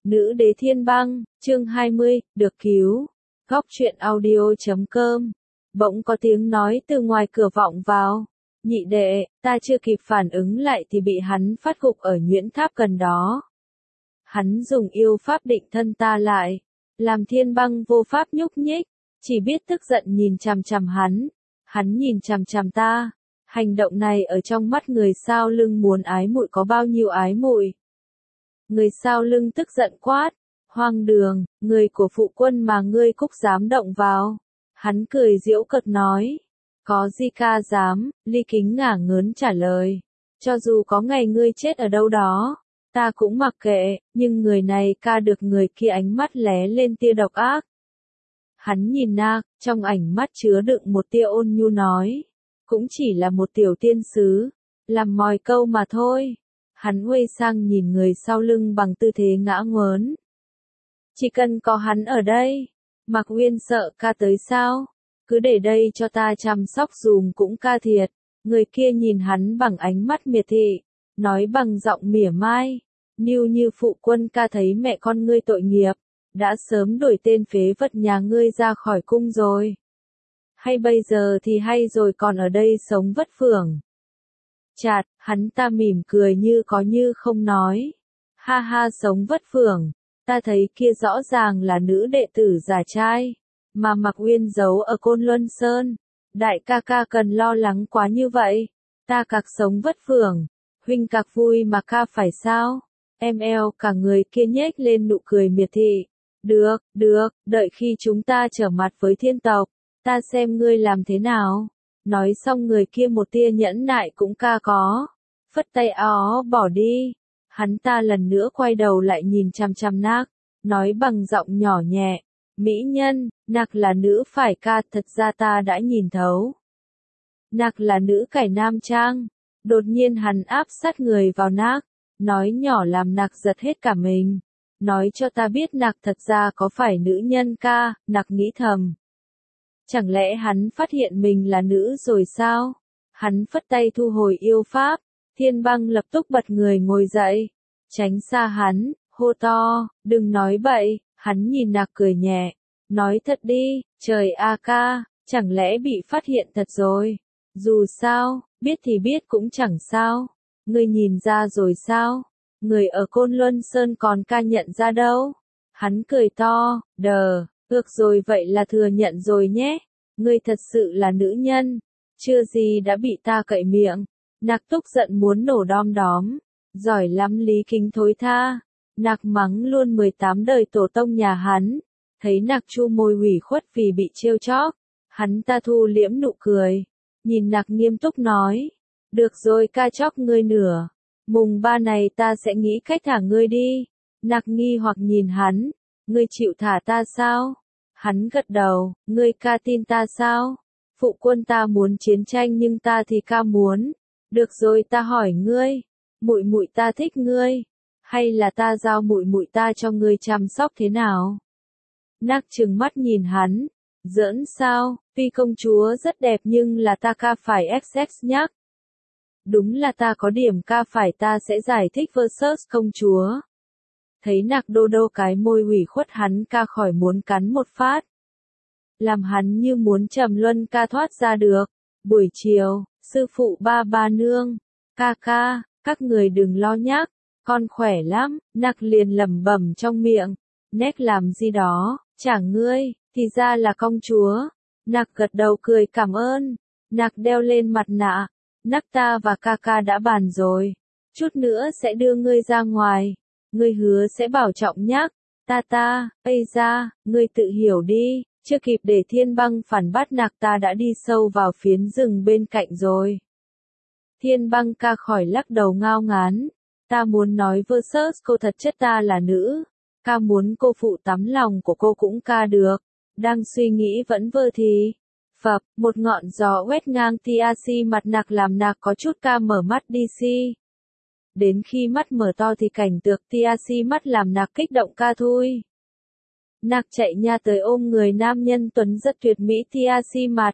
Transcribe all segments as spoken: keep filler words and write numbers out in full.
Nữ đế thiên băng, chương hai mươi, được cứu. Góc truyện audio chấm com. Bỗng có tiếng nói từ ngoài cửa vọng vào. Nhị đệ, ta chưa kịp phản ứng lại thì bị hắn phát gục ở nhuyễn tháp gần đó. Hắn dùng yêu pháp định thân ta lại. Làm thiên băng vô pháp nhúc nhích. Chỉ biết tức giận nhìn chằm chằm hắn. Hắn nhìn chằm chằm ta. Hành động này ở trong mắt người sau lưng muốn ái muội có bao nhiêu ái muội. Người sau lưng tức giận quát, hoang đường, người của phụ quân mà ngươi cúc dám động vào. Hắn cười giễu cợt nói, có gì ca dám, Ly Kính ngả ngớn trả lời, cho dù có ngày ngươi chết ở đâu đó, ta cũng mặc kệ, nhưng người này ca được người kia ánh mắt lé lên tia độc ác. Hắn nhìn Nạc, trong ảnh mắt chứa đựng một tia ôn nhu nói, cũng chỉ là một tiểu tiên sứ, làm mòi câu mà thôi. Hắn quay sang nhìn người sau lưng bằng tư thế ngã nguớn. Chỉ cần có hắn ở đây, Mạc Uyên sợ ca tới sao? Cứ để đây cho ta chăm sóc dùm cũng ca thiệt. Người kia nhìn hắn bằng ánh mắt miệt thị, nói bằng giọng mỉa mai. Niu như phụ quân ca thấy mẹ con ngươi tội nghiệp, đã sớm đuổi tên phế vật nhà ngươi ra khỏi cung rồi. Hay bây giờ thì hay rồi còn ở đây sống vất vưởng. Chạt, hắn ta mỉm cười như có như không nói. Ha ha sống vất vưởng, ta thấy kia rõ ràng là nữ đệ tử giả trai, mà Mạc Uyên giấu ở Côn Luân Sơn. Đại ca ca cần lo lắng quá như vậy, ta cạc sống vất vưởng, huynh cạc vui mà ca phải sao? Em eo cả người kia nhếch lên nụ cười miệt thị. Được, được, đợi khi chúng ta trở mặt với thiên tộc, ta xem ngươi làm thế nào. Nói xong người kia một tia nhẫn nại cũng ca có. Phất tay ó bỏ đi. Hắn ta lần nữa quay đầu lại nhìn chằm chằm Nạc. Nói bằng giọng nhỏ nhẹ. Mỹ nhân, Nạc là nữ phải ca, thật ra ta đã nhìn thấu. Nạc là nữ cải nam trang. Đột nhiên hắn áp sát người vào Nạc. Nói nhỏ làm Nạc giật hết cả mình. Nói cho ta biết Nạc thật ra có phải nữ nhân ca, Nạc nghĩ thầm. Chẳng lẽ hắn phát hiện mình là nữ rồi sao? Hắn phất tay thu hồi yêu pháp, thiên băng lập tức bật người ngồi dậy, tránh xa hắn, hô to, đừng nói bậy, hắn nhìn Nạc cười nhẹ, nói thật đi, trời a ca, chẳng lẽ bị phát hiện thật rồi? Dù sao, biết thì biết cũng chẳng sao, ngươi nhìn ra rồi sao? Người ở Côn Luân Sơn còn ca nhận ra đâu? Hắn cười to, đờ. Được rồi vậy là thừa nhận rồi nhé, ngươi thật sự là nữ nhân, chưa gì đã bị ta cậy miệng. Nạc tức giận muốn nổ đom đóm, giỏi lắm Lý Kính thối tha. Nạc mắng luôn mười tám đời tổ tông nhà hắn, thấy Nạc chu môi ủy khuất vì bị trêu chóc, hắn ta thu liễm nụ cười, nhìn Nạc nghiêm túc nói, được rồi ca chóc ngươi nửa, mùng ba này ta sẽ nghĩ cách thả ngươi đi. Nạc nghi hoặc nhìn hắn. Ngươi chịu thả ta sao? Hắn gật đầu, ngươi ca tin ta sao? Phụ quân ta muốn chiến tranh nhưng ta thì ca muốn. Được rồi ta hỏi ngươi, muội muội ta thích ngươi, hay là ta giao muội muội ta cho ngươi chăm sóc thế nào? Nạc trừng mắt nhìn hắn, giỡn sao, tuy công chúa rất đẹp nhưng là ta ca phải ích ích nhắc. Đúng là ta có điểm ca phải ta sẽ giải thích versus công chúa. Thấy Nạc đô đô cái môi ủy khuất hắn ca khỏi muốn cắn một phát. Làm hắn như muốn trầm luân ca thoát ra được. Buổi chiều, sư phụ ba ba nương, ca ca, các người đừng lo nhác, con khỏe lắm, Nạc liền lẩm bẩm trong miệng, nét làm gì đó, chả ngươi, thì ra là công chúa. Nạc gật đầu cười cảm ơn, Nạc đeo lên mặt nạ, Nạc ta và ca ca đã bàn rồi, chút nữa sẽ đưa ngươi ra ngoài. Ngươi hứa sẽ bảo trọng nhắc, ta ta, ây ra, ngươi tự hiểu đi, chưa kịp để thiên băng phản bắt Nạc ta đã đi sâu vào phiến rừng bên cạnh rồi. Thiên băng ca khỏi lắc đầu ngao ngán, ta muốn nói versus cô thật chất ta là nữ, ca muốn cô phụ tấm lòng của cô cũng ca được, đang suy nghĩ vẫn vơ thì. Phập, một ngọn gió quét ngang tia si mặt Nạc làm Nạc có chút ca mở mắt đi si. Đến khi mắt mở to thì cảnh tượng tia si mắt làm Nạc kích động ca thui. Nạc chạy nha tới ôm người nam nhân tuấn rất tuyệt mỹ tia si mặt.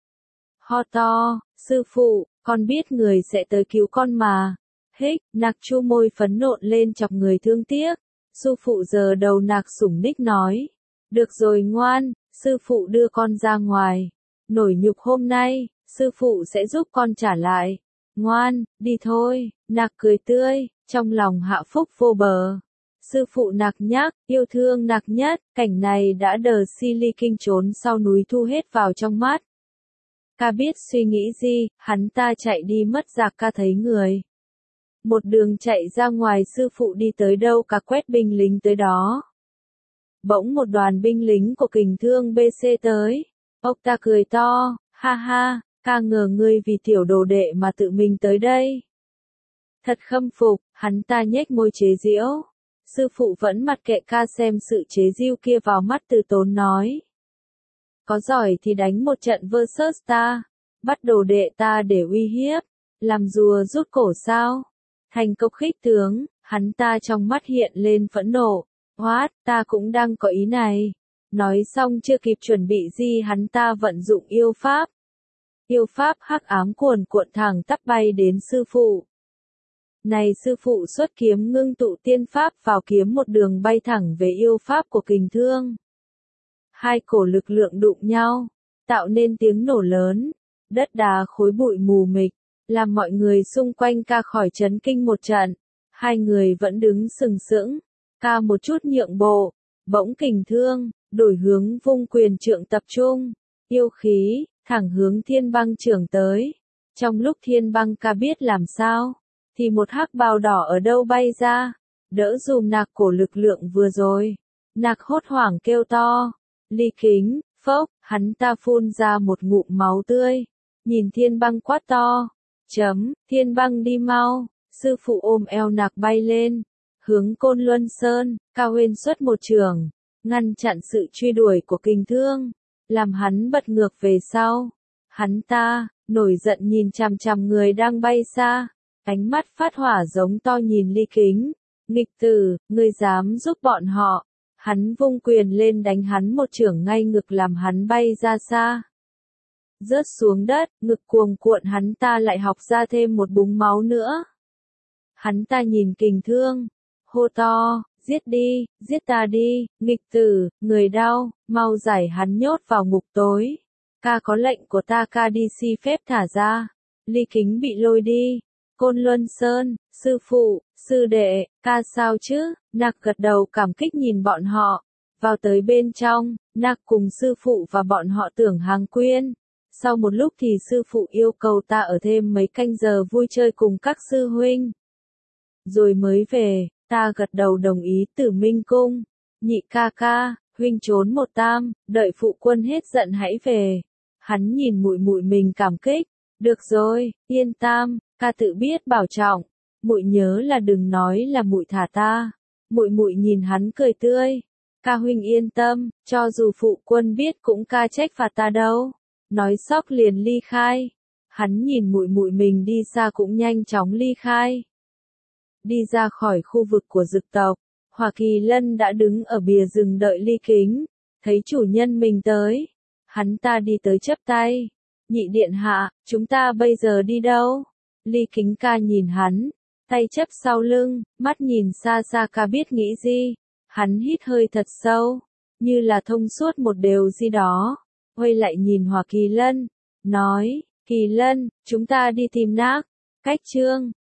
Ho to, sư phụ, con biết người sẽ tới cứu con mà. Hích, Nạc chu môi phấn nộn lên chọc người thương tiếc. Sư phụ giờ đầu nạc sủng ních nói. Được rồi ngoan, sư phụ đưa con ra ngoài. Nổi nhục hôm nay, sư phụ sẽ giúp con trả lại. Ngoan, đi thôi, nạc cười tươi, trong lòng hạ phúc vô bờ. Sư phụ nạc nhắc, yêu thương nạc nhất, cảnh này đã đờ si ly kinh trốn sau núi thu hết vào trong mắt. Ca biết suy nghĩ gì, hắn ta chạy đi mất giặc ca thấy người. Một đường chạy ra ngoài sư phụ đi tới đâu ca quét binh lính tới đó. Bỗng một đoàn binh lính của kình thương bê xê tới. Ốc ta cười to, ha ha, ca ngờ ngươi vì tiểu đồ đệ mà tự mình tới đây. Thật khâm phục, hắn ta nhếch môi chế giễu. Sư phụ vẫn mặc kệ ca xem sự chế giễu kia vào mắt từ tốn nói. Có giỏi thì đánh một trận versus ta, bắt đồ đệ ta để uy hiếp, làm rùa rút cổ sao. Thành công khích tướng, hắn ta trong mắt hiện lên phẫn nộ. What, ta cũng đang có ý này. Nói xong chưa kịp chuẩn bị gì hắn ta vận dụng yêu pháp. Yêu pháp hắc ám cuồn cuộn thẳng tắp bay đến sư phụ. Này sư phụ xuất kiếm ngưng tụ tiên pháp vào kiếm một đường bay thẳng về yêu pháp của kình thương. Hai cổ lực lượng đụng nhau, tạo nên tiếng nổ lớn, đất đá khối bụi mù mịt, làm mọi người xung quanh ca khỏi chấn kinh một trận. Hai người vẫn đứng sừng sững, ca một chút nhượng bộ, bỗng kình thương, đổi hướng vung quyền trượng tập trung, yêu khí, thẳng hướng thiên băng trưởng tới. Trong lúc thiên băng ca biết làm sao, thì một hắc bào đỏ ở đâu bay ra, đỡ dùm nạc cổ lực lượng vừa rồi. Nạc hốt hoảng kêu to, ly kính, phốc, hắn ta phun ra một ngụm máu tươi, nhìn thiên băng quát to, chấm, thiên băng đi mau, sư phụ ôm eo nạc bay lên, hướng Côn Luân Sơn, Cao Huyên xuất một trường, ngăn chặn sự truy đuổi của kình thương, làm hắn bật ngược về sau. Hắn ta, nổi giận nhìn chằm chằm người đang bay xa, ánh mắt phát hỏa giống to nhìn ly kính, nghịch tử, ngươi dám giúp bọn họ. Hắn vung quyền lên đánh hắn một chưởng ngay ngực làm hắn bay ra xa. Rớt xuống đất, ngực cuồng cuộn hắn ta lại học ra thêm một búng máu nữa. Hắn ta nhìn kình thương, hô to, giết đi, giết ta đi, nghịch tử, người đau, mau giải hắn nhốt vào ngục tối. Ca có lệnh của ta, ca đi si phép thả ra. Ly kính bị lôi đi. Côn Luân Sơn, sư phụ, sư đệ, ca sao chứ? Nạc gật đầu cảm kích nhìn bọn họ. Vào tới bên trong, Nạc cùng sư phụ và bọn họ tưởng hàng quyên. Sau một lúc thì sư phụ yêu cầu ta ở thêm mấy canh giờ vui chơi cùng các sư huynh. Rồi mới về, ta gật đầu đồng ý. Tử Minh Cung, nhị ca ca, huynh trốn một tam, đợi phụ quân hết giận hãy về. Hắn nhìn muội muội mình cảm kích. Được rồi, yên tam, ca tự biết bảo trọng. Muội nhớ là đừng nói là muội thả ta. Muội muội nhìn hắn cười tươi. Ca huynh yên tâm, cho dù phụ quân biết cũng ca trách phạt ta đâu. Nói sóc liền ly khai. Hắn nhìn muội muội mình đi xa cũng nhanh chóng ly khai. Đi ra khỏi khu vực của dực tộc, Hoa Kỳ Lân đã đứng ở bìa rừng đợi ly kính. Thấy chủ nhân mình tới, hắn ta đi tới chắp tay. Nhị điện hạ, chúng ta bây giờ đi đâu? Ly kính ca nhìn hắn, tay chấp sau lưng, mắt nhìn xa xa ca biết nghĩ gì. Hắn hít hơi thật sâu, như là thông suốt một điều gì đó. Quay lại nhìn Hoa Kỳ Lân, nói, Kỳ Lân, chúng ta đi tìm Nác. Cách chương